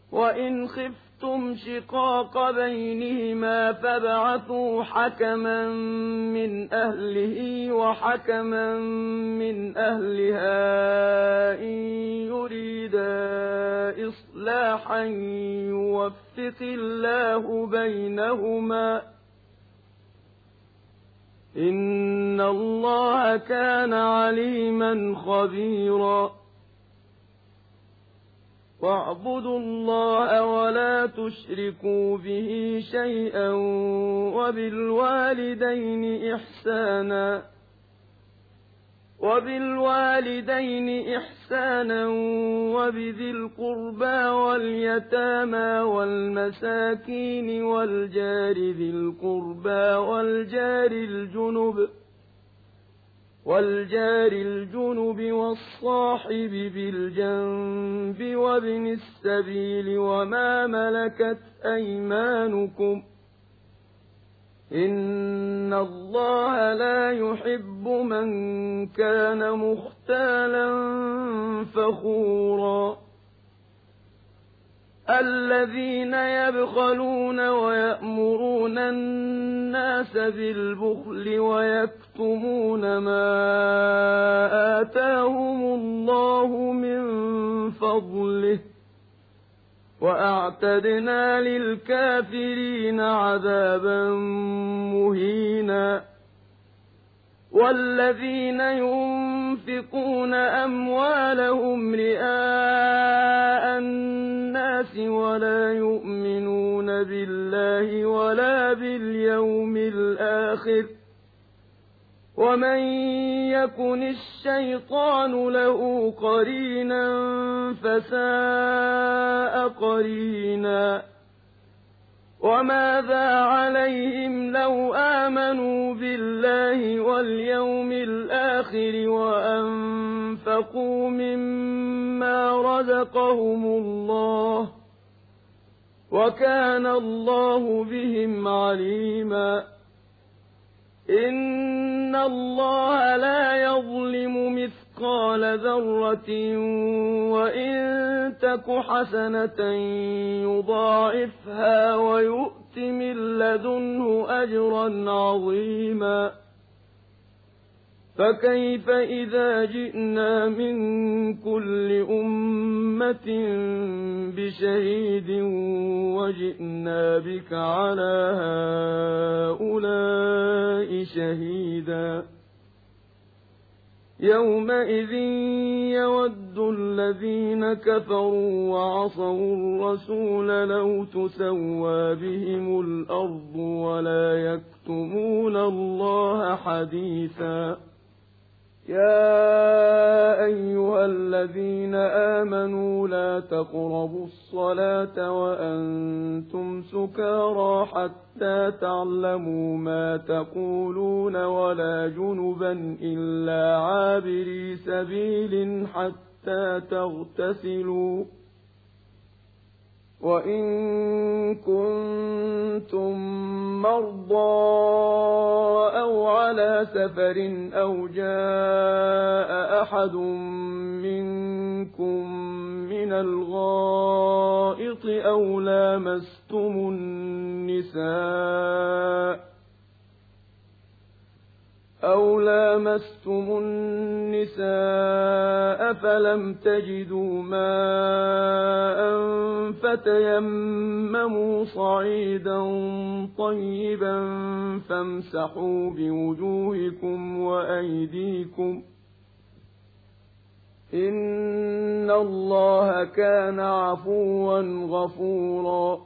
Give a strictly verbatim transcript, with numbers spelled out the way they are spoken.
وإن خفتم شقاق بينهما فابعثوا حكما من أهله وحكما من أهلها إن يريدا إصلاحا يوفق الله بينهما إن الله كان عليما خبيرا واعبدوا الله ولا تشركوا به شيئا وبالوالدين إحسانا وبالوالدين إحسانا وبذي القربى واليتامى والمساكين والجار ذي القربى والجار الجنب والجار الجنب والصاحب بالجنب وابن السبيل وما ملكت أيمانكم إن الله لا يحب من كان مختالا فخورا الذين يبخلون ويأمرون الناس بالبخل ويكتمون ما آتاهم الله من فضله وأعتدنا للكافرين عذابا مهينا والذين ينفقون أموالهم رئاء الناس ولا يؤمنون بالله ولا باليوم الآخر ومن يكن الشيطان له قرينا فساء قرينا وماذا عليهم لو آمنوا بالله واليوم الآخر وأنفقوا مما رزقهم الله وكان الله بهم عليما إن الله لا يظلم مثقال ذرة وإن تك حسنة يضاعفها ويؤت من لدنه أجرا عظيما فكيف إذا جئنا من كل أمة بشهيد وجئنا بك على هؤلاء شهيدا يومئذ يود الذين كفروا وعصوا الرسول لو تسوى بهم الأرض ولا يكتمون الله حديثا يا أيها الذين آمنوا لا تقربوا الصلاة وأنتم سكارى حتى تعلموا ما تقولون ولا جنبا إلا عابري سبيل حتى تغتسلوا وإن كنتم مرضى أو على سفر أو جاء أحد منكم من الغائط أو لامستم النساء أو لامستم النساء فلم تجدوا ماء فتيمموا صعيدا طيبا فامسحوا بوجوهكم وأيديكم إن الله كان عفوا غفورا